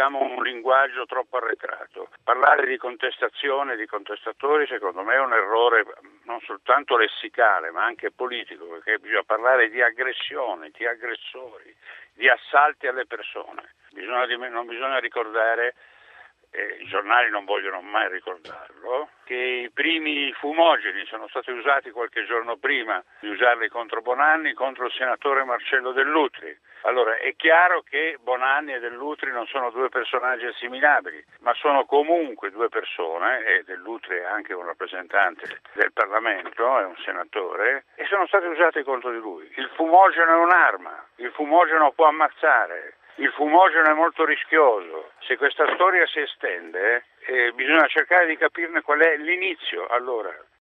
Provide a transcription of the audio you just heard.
usiamo un linguaggio troppo arretrato. Parlare di contestazione, di contestatori, secondo me è un errore non soltanto lessicale ma anche politico, perché bisogna parlare di aggressione, di aggressori, di assalti alle persone. Non bisogna ricordare, i giornali non vogliono mai ricordarlo, che i primi fumogeni sono stati usati qualche giorno prima di usarli contro Bonanni, contro il senatore Marcello Dell'Utri. Allora è chiaro che Bonanni e Dell'Utri non sono due personaggi assimilabili, ma sono comunque due persone, e Dell'Utri è anche un rappresentante del Parlamento, è un senatore, e sono stati usati contro di lui. Il fumogeno è un'arma, il fumogeno può ammazzare. Il fumogeno è molto rischioso. Se questa storia si estende, bisogna cercare di capirne qual è l'inizio. Allora,